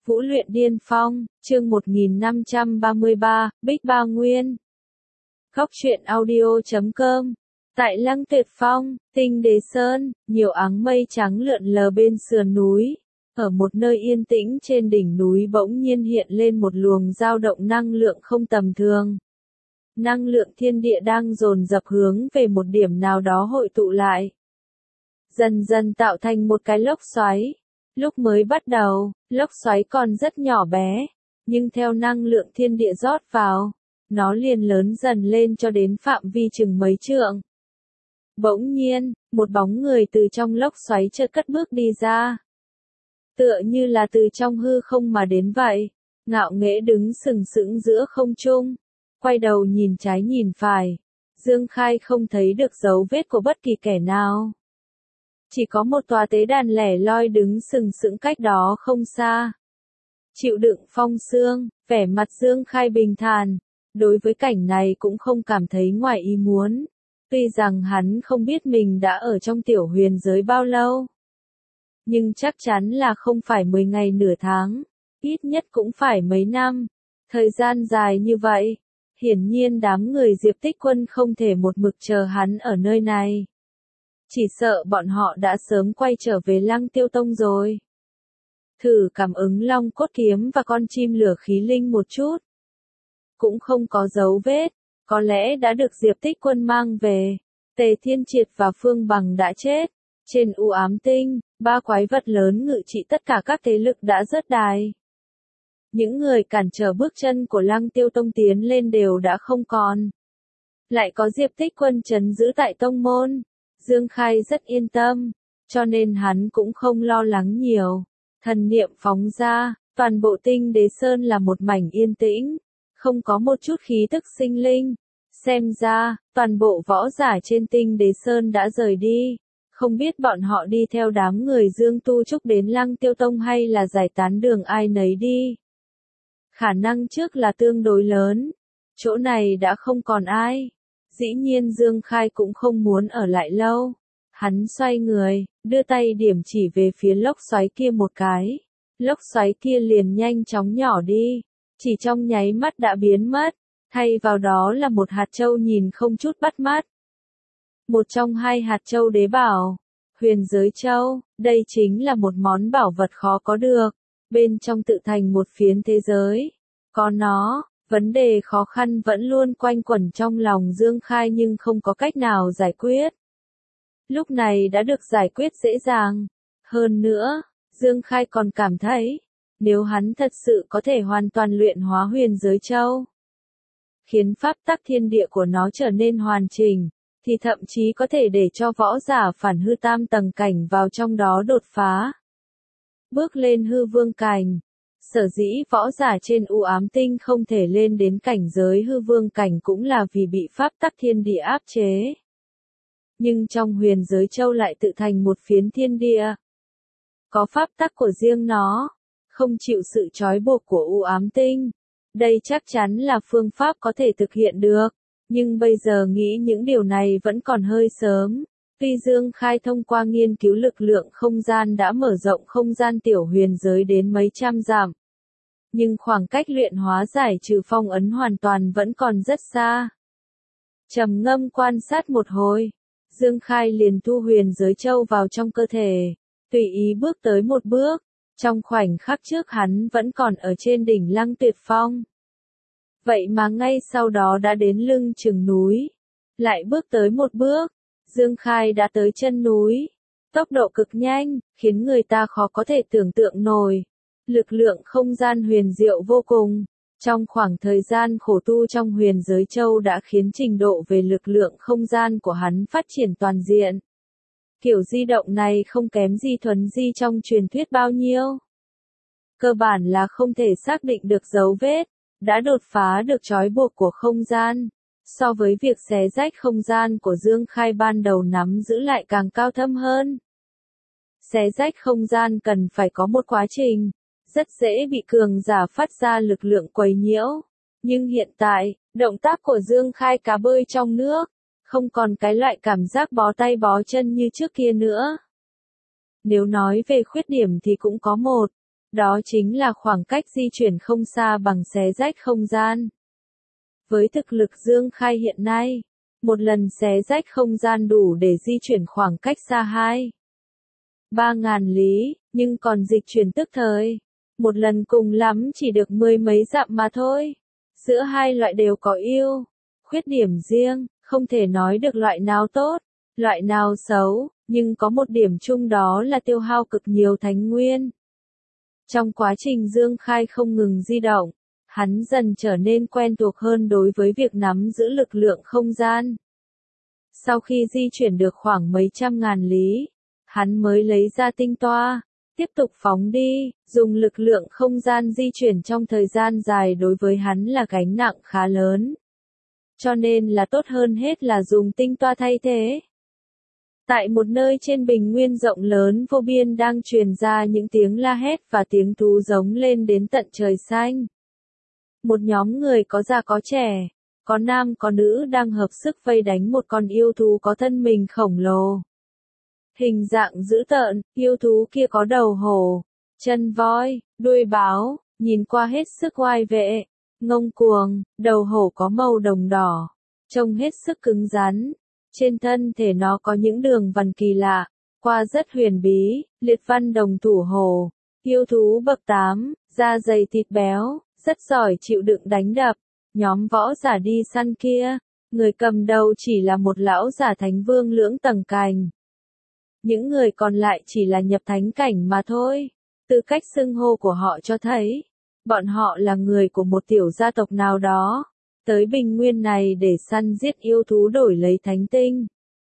Vũ luyện điên phong, chương 1533, Bích Ba Nguyên. Góc truyện audio.com. Tại Lăng Tuyệt Phong, Tinh Đế Sơn, nhiều áng mây trắng lượn lờ bên sườn núi. Ở một nơi yên tĩnh trên đỉnh núi bỗng nhiên hiện lên một luồng dao động năng lượng không tầm thường. Năng lượng thiên địa đang dồn dập hướng về một điểm nào đó hội tụ lại. Dần dần tạo thành một cái lốc xoáy. Lúc mới bắt đầu, lốc xoáy còn rất nhỏ bé, nhưng theo năng lượng thiên địa rót vào, nó liền lớn dần lên cho đến phạm vi chừng mấy trượng. Bỗng nhiên, một bóng người từ trong lốc xoáy chợt cất bước đi ra. Tựa như là từ trong hư không mà đến vậy, ngạo nghễ đứng sừng sững giữa không trung, quay đầu nhìn trái nhìn phải. Dương Khai không thấy được dấu vết của bất kỳ kẻ nào. Chỉ có một tòa tế đàn lẻ loi đứng sừng sững cách đó không xa. Chịu đựng phong sương, vẻ mặt Dương Khai bình thản, đối với cảnh này cũng không cảm thấy ngoài ý muốn. Tuy rằng hắn không biết mình đã ở trong tiểu huyền giới bao lâu, nhưng chắc chắn là không phải 10 ngày nửa tháng, ít nhất cũng phải mấy năm. Thời gian dài như vậy, hiển nhiên đám người Diệp Tích Quân không thể một mực chờ hắn ở nơi này. Chỉ sợ bọn họ đã sớm quay trở về Lăng Tiêu Tông rồi. Thử cảm ứng long cốt kiếm và con chim lửa khí linh một chút. Cũng không có dấu vết, có lẽ đã được Diệp Tích Quân mang về. Tề Thiên Triệt và Phương Bằng đã chết. Trên u ám tinh, 3 quái vật lớn ngự trị tất cả các thế lực đã rớt đài. Những người cản trở bước chân của Lăng Tiêu Tông tiến lên đều đã không còn. Lại có Diệp Tích Quân trấn giữ tại tông môn. Dương Khai rất yên tâm, cho nên hắn cũng không lo lắng nhiều. Thần niệm phóng ra, toàn bộ Tinh Đế Sơn là một mảnh yên tĩnh, không có một chút khí tức sinh linh. Xem ra, toàn bộ võ giả trên Tinh Đế Sơn đã rời đi, không biết bọn họ đi theo đám người Dương Tu Trúc đến Lăng Tiêu Tông hay là giải tán đường ai nấy đi. Khả năng trước là tương đối lớn, chỗ này đã không còn ai. Dĩ nhiên Dương Khai cũng không muốn ở lại lâu. Hắn xoay người, đưa tay điểm chỉ về phía lốc xoáy kia một cái. Lốc xoáy kia liền nhanh chóng nhỏ đi, chỉ trong nháy mắt đã biến mất, thay vào đó là một hạt châu nhìn không chút bắt mắt. Một trong 2 hạt châu đế bảo, Huyền Giới Châu, đây chính là một món bảo vật khó có được, bên trong tự thành một phiến thế giới. Có nó, vấn đề khó khăn vẫn luôn quanh quẩn trong lòng Dương Khai nhưng không có cách nào giải quyết. Lúc này đã được giải quyết dễ dàng. Hơn nữa, Dương Khai còn cảm thấy, nếu hắn thật sự có thể hoàn toàn luyện hóa Huyền Giới Châu, khiến pháp tắc thiên địa của nó trở nên hoàn chỉnh, thì thậm chí có thể để cho võ giả phản hư tam tầng cảnh vào trong đó đột phá. Bước lên hư vương cảnh. Sở dĩ võ giả trên u ám tinh không thể lên đến cảnh giới hư vương cảnh cũng là vì bị pháp tắc thiên địa áp chế. Nhưng trong Huyền Giới Châu lại tự thành một phiến thiên địa. Có pháp tắc của riêng nó, không chịu sự trói buộc của u ám tinh. Đây chắc chắn là phương pháp có thể thực hiện được, nhưng bây giờ nghĩ những điều này vẫn còn hơi sớm. Tuy Dương Khai thông qua nghiên cứu lực lượng không gian đã mở rộng không gian tiểu huyền giới đến mấy trăm dặm, nhưng khoảng cách luyện hóa giải trừ phong ấn hoàn toàn vẫn còn rất xa. Trầm ngâm quan sát một hồi, Dương Khai liền thu Huyền Giới Châu vào trong cơ thể, tùy ý bước tới một bước. Trong khoảnh khắc trước hắn vẫn còn ở trên đỉnh Lăng Tuyệt Phong. Vậy mà ngay sau đó đã đến lưng chừng núi. Lại bước tới một bước, Dương Khai đã tới chân núi. Tốc độ cực nhanh, khiến người ta khó có thể tưởng tượng nổi. Lực lượng không gian huyền diệu vô cùng. Trong khoảng thời gian khổ tu trong Huyền Giới Châu đã khiến trình độ về lực lượng không gian của hắn phát triển toàn diện. Kiểu di động này không kém gì thuấn di trong truyền thuyết bao nhiêu. Cơ bản là không thể xác định được dấu vết, đã đột phá được trói buộc của không gian. So với việc xé rách không gian của Dương Khai ban đầu nắm giữ lại càng cao thâm hơn. Xé rách không gian cần phải có một quá trình, rất dễ bị cường giả phát ra lực lượng quấy nhiễu. Nhưng hiện tại, động tác của Dương Khai cá bơi trong nước, không còn cái loại cảm giác bó tay bó chân như trước kia nữa. Nếu nói về khuyết điểm thì cũng có một, Đó chính là khoảng cách di chuyển không xa bằng xé rách không gian. Với thực lực Dương Khai hiện nay, một lần xé rách không gian đủ để di chuyển khoảng cách xa 3.000 lý, nhưng còn dịch chuyển tức thời, một lần cùng lắm chỉ được 10 mấy dặm mà thôi. Giữa hai loại đều có ưu, khuyết điểm riêng, không thể nói được loại nào tốt, loại nào xấu, nhưng có một điểm chung đó là tiêu hao cực nhiều thánh nguyên. Trong quá trình Dương Khai không ngừng di động, hắn dần trở nên quen thuộc hơn đối với việc nắm giữ lực lượng không gian. Sau khi di chuyển được khoảng mấy trăm ngàn lý, hắn mới lấy ra tinh toa, tiếp tục phóng đi, dùng lực lượng không gian di chuyển trong thời gian dài đối với hắn là gánh nặng khá lớn. Cho nên là tốt hơn hết là dùng tinh toa thay thế. Tại một nơi trên bình nguyên rộng lớn vô biên đang truyền ra những tiếng la hét và tiếng thú giống lên đến tận trời xanh. Một nhóm người có già có trẻ, có nam có nữ đang hợp sức vây đánh một con yêu thú có thân mình khổng lồ. Hình dạng dữ tợn, yêu thú kia có đầu hổ, chân voi, đuôi báo, nhìn qua hết sức oai vệ, ngông cuồng, đầu hổ có màu đồng đỏ, trông hết sức cứng rắn. Trên thân thể nó có những đường vằn kỳ lạ, qua rất huyền bí, liệt văn đồng thủ hổ, yêu thú bậc 8, da dày thịt béo, rất giỏi chịu đựng đánh đập. Nhóm võ giả đi săn kia, người cầm đầu chỉ là một lão giả thánh vương lưỡng tầng cành. Những người còn lại chỉ là nhập thánh cảnh mà thôi. Tư cách xưng hô của họ cho thấy, bọn họ là người của một tiểu gia tộc nào đó, tới bình nguyên này để săn giết yêu thú đổi lấy thánh tinh.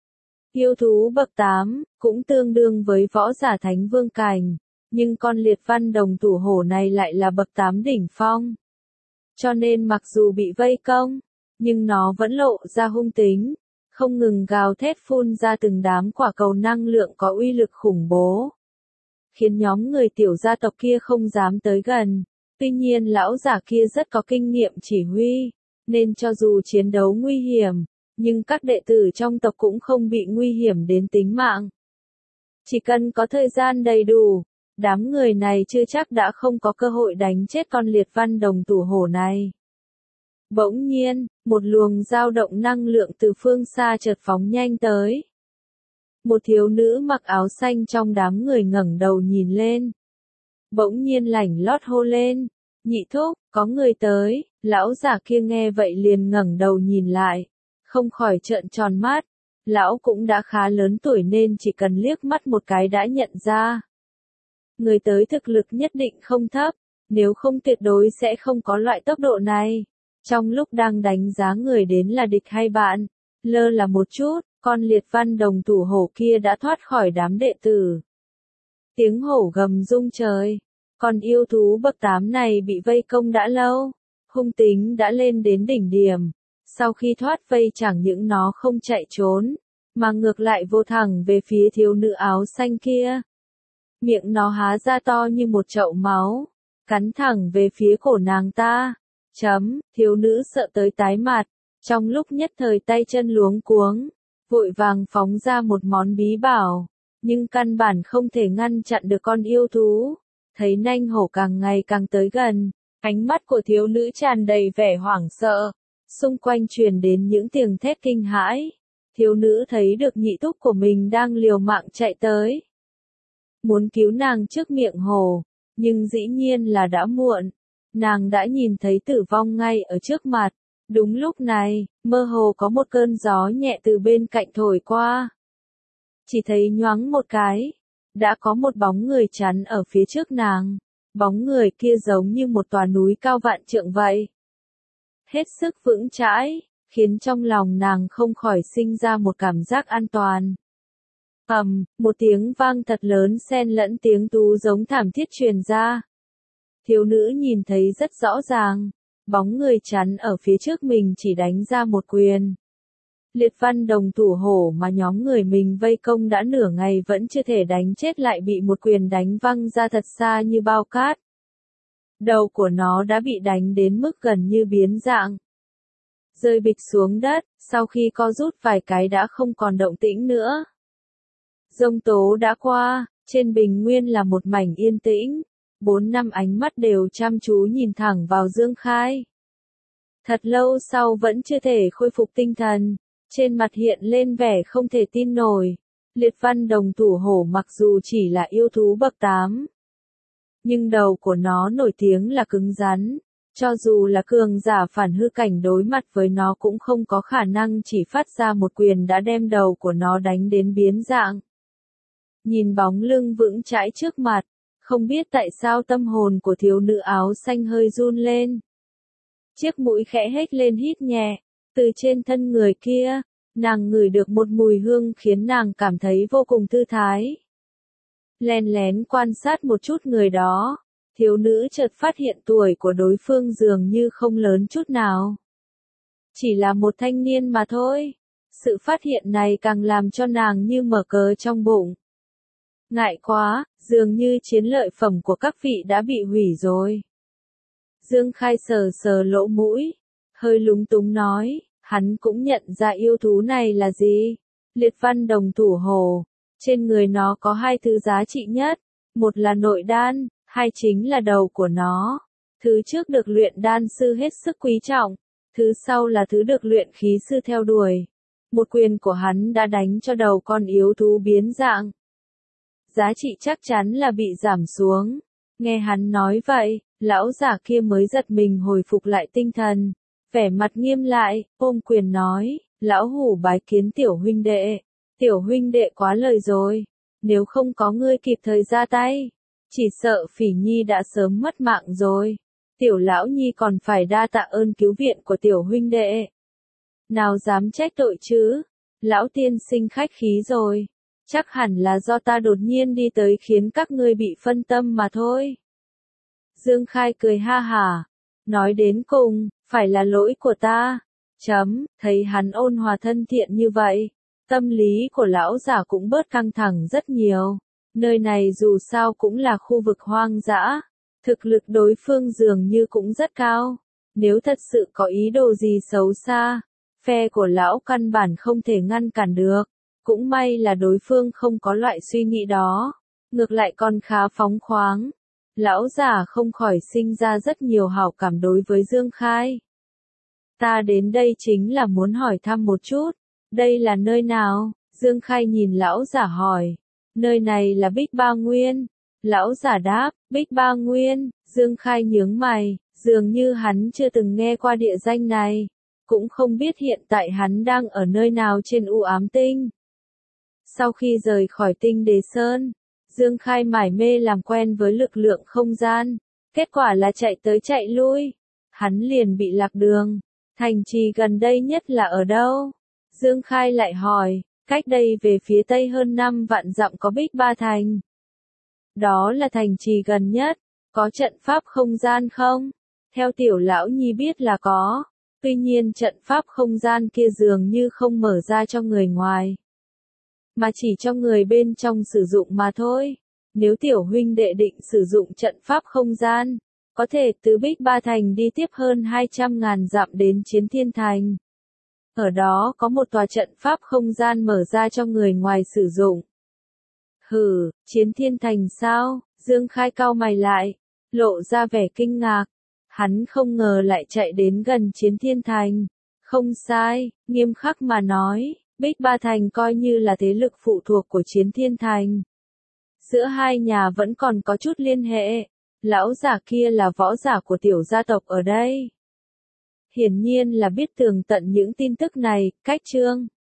Yêu thú bậc 8, cũng tương đương với võ giả thánh vương cảnh, nhưng con liệt văn đồng thủ hổ này lại là bậc 8 đỉnh phong. Cho nên mặc dù bị vây công, nhưng nó vẫn lộ ra hung tính, không ngừng gào thét phun ra từng đám quả cầu năng lượng có uy lực khủng bố, khiến nhóm người tiểu gia tộc kia không dám tới gần. Tuy nhiên lão giả kia rất có kinh nghiệm chỉ huy, nên cho dù chiến đấu nguy hiểm, nhưng các đệ tử trong tộc cũng không bị nguy hiểm đến tính mạng. Chỉ cần có thời gian đầy đủ, đám người này chưa chắc đã không có cơ hội đánh chết con liệt văn đồng thủ hổ này. Bỗng nhiên, một luồng dao động năng lượng từ phương xa chợt phóng nhanh tới. Một thiếu nữ mặc áo xanh trong đám người ngẩng đầu nhìn lên. Bỗng nhiên lảnh lót hô lên, nhị thúc, có người tới. Lão già kia nghe vậy liền ngẩng đầu nhìn lại, không khỏi trợn tròn mắt. Lão cũng đã khá lớn tuổi nên chỉ cần liếc mắt một cái đã nhận ra. Người tới thực lực nhất định không thấp, nếu không tuyệt đối sẽ không có loại tốc độ này. Trong lúc đang đánh giá người đến là địch hay bạn, lơ là một chút, con liệt văn đồng thủ hổ kia đã thoát khỏi đám đệ tử. Tiếng hổ gầm rung trời, con yêu thú bậc 8 này bị vây công đã lâu, hung tính đã lên đến đỉnh điểm. Sau khi thoát vây chẳng những nó không chạy trốn, mà ngược lại vô thẳng về phía thiếu nữ áo xanh kia. Miệng nó há ra to như một chậu máu, cắn thẳng về phía cổ nàng ta. Thiếu nữ sợ tới tái mặt, trong lúc nhất thời tay chân luống cuống, vội vàng phóng ra một món bí bảo, nhưng căn bản không thể ngăn chặn được con yêu thú. Thấy nanh hổ càng ngày càng tới gần, ánh mắt của thiếu nữ tràn đầy vẻ hoảng sợ, xung quanh truyền đến những tiếng thét kinh hãi. Thiếu nữ thấy được nhị thúc của mình đang liều mạng chạy tới, muốn cứu nàng trước miệng hổ, nhưng dĩ nhiên là đã muộn. Nàng đã nhìn thấy tử vong ngay ở trước mặt. Đúng lúc này, mơ hồ có một cơn gió nhẹ từ bên cạnh thổi qua. Chỉ thấy nhoáng một cái, đã có một bóng người chắn ở phía trước nàng. Bóng người kia giống như một tòa núi cao vạn trượng vậy. Hết sức vững chãi, khiến trong lòng nàng không khỏi sinh ra một cảm giác an toàn. Một tiếng vang thật lớn xen lẫn tiếng tú giống thảm thiết truyền ra. Thiếu nữ nhìn thấy rất rõ ràng, bóng người chắn ở phía trước mình chỉ đánh ra một quyền. Liệt văn đồng thủ hổ mà nhóm người mình vây công đã nửa ngày vẫn chưa thể đánh chết lại bị một quyền đánh văng ra thật xa như bao cát. Đầu của nó đã bị đánh đến mức gần như biến dạng, rơi bịch xuống đất, sau khi co rút vài cái đã không còn động tĩnh nữa. Giông tố đã qua, trên bình nguyên là một mảnh yên tĩnh. 4 năm ánh mắt đều chăm chú nhìn thẳng vào Dương Khai. Thật lâu sau vẫn chưa thể khôi phục tinh thần, trên mặt hiện lên vẻ không thể tin nổi. Liệt Văn Đồng Thủ Hổ mặc dù chỉ là yêu thú bậc 8, nhưng đầu của nó nổi tiếng là cứng rắn. Cho dù là cường giả phản hư cảnh đối mặt với nó cũng không có khả năng chỉ phát ra một quyền đã đem đầu của nó đánh đến biến dạng. Nhìn bóng lưng vững chãi trước mặt, không biết tại sao tâm hồn của thiếu nữ áo xanh hơi run lên. Chiếc mũi khẽ hếch lên hít nhẹ, từ trên thân người kia, nàng ngửi được một mùi hương khiến nàng cảm thấy vô cùng thư thái. Len lén quan sát một chút người đó, thiếu nữ chợt phát hiện tuổi của đối phương dường như không lớn chút nào. Chỉ là một thanh niên mà thôi. Sự phát hiện này càng làm cho nàng như mở cờ trong bụng. Ngại quá, dường như chiến lợi phẩm của các vị đã bị hủy rồi. Dương Khai sờ sờ lỗ mũi, hơi lúng túng nói, hắn cũng nhận ra yêu thú này là gì. Liệt Văn Đồng Thủ Hổ, trên người nó có 2 thứ giá trị nhất, một là nội đan, 2 chính là đầu của nó. Thứ trước được luyện đan sư hết sức quý trọng, thứ sau là thứ được luyện khí sư theo đuổi. Một quyền của hắn đã đánh cho đầu con yếu thú biến dạng. Giá trị chắc chắn là bị giảm xuống. Nghe hắn nói vậy, lão giả kia mới giật mình hồi phục lại tinh thần. Vẻ mặt nghiêm lại, ôm quyền nói, lão hủ bái kiến tiểu huynh đệ. Tiểu huynh đệ quá lời rồi. Nếu không có ngươi kịp thời ra tay, chỉ sợ Phỉ Nhi đã sớm mất mạng rồi. Tiểu lão nhi còn phải đa tạ ơn cứu viện của tiểu huynh đệ. Nào dám trách tội chứ, lão tiên sinh khách khí rồi. Chắc hẳn là do ta đột nhiên đi tới khiến các ngươi bị phân tâm mà thôi. Dương Khai cười ha hả, nói đến cùng, phải là lỗi của ta. Thấy hắn ôn hòa thân thiện như vậy, tâm lý của lão giả cũng bớt căng thẳng rất nhiều. Nơi này dù sao cũng là khu vực hoang dã, thực lực đối phương dường như cũng rất cao. Nếu thật sự có ý đồ gì xấu xa, phe của lão căn bản không thể ngăn cản được. Cũng may là đối phương không có loại suy nghĩ đó, ngược lại còn khá phóng khoáng. Lão giả không khỏi sinh ra rất nhiều hảo cảm đối với Dương Khai. Ta đến đây chính là muốn hỏi thăm một chút, đây là nơi nào? Dương Khai nhìn lão giả hỏi. Nơi này là Bích Ba Nguyên. Lão giả đáp, Bích Ba Nguyên. Dương Khai nhướng mày, dường như hắn chưa từng nghe qua địa danh này, cũng không biết hiện tại hắn đang ở nơi nào trên u ám tinh. Sau khi rời khỏi Tinh Đế Sơn, Dương Khai mải mê làm quen với lực lượng không gian, kết quả là chạy tới chạy lui, hắn liền bị lạc đường. Thành trì gần đây nhất là ở đâu? Dương Khai lại hỏi, cách đây về phía tây hơn 5 vạn dặm có Bích Ba Thành. Đó là thành trì gần nhất, có trận pháp không gian không? Theo tiểu lão nhi biết là có, tuy nhiên trận pháp không gian kia dường như không mở ra cho người ngoài, mà chỉ cho người bên trong sử dụng mà thôi. Nếu tiểu huynh đệ định sử dụng trận pháp không gian, có thể từ Bích Ba Thành đi tiếp hơn 200.000 dặm đến Chiến Thiên Thành. Ở đó có một tòa trận pháp không gian mở ra cho người ngoài sử dụng. Hừ, Chiến Thiên Thành sao? Dương Khai cau mày lại, lộ ra vẻ kinh ngạc. Hắn không ngờ lại chạy đến gần Chiến Thiên Thành. Không sai, nghiêm khắc mà nói, Bích Ba Thành coi như là thế lực phụ thuộc của Chiến Thiên Thành. Giữa hai nhà vẫn còn có chút liên hệ. Lão giả kia là võ giả của tiểu gia tộc ở đây. Hiển nhiên là biết tường tận những tin tức này. Cách chương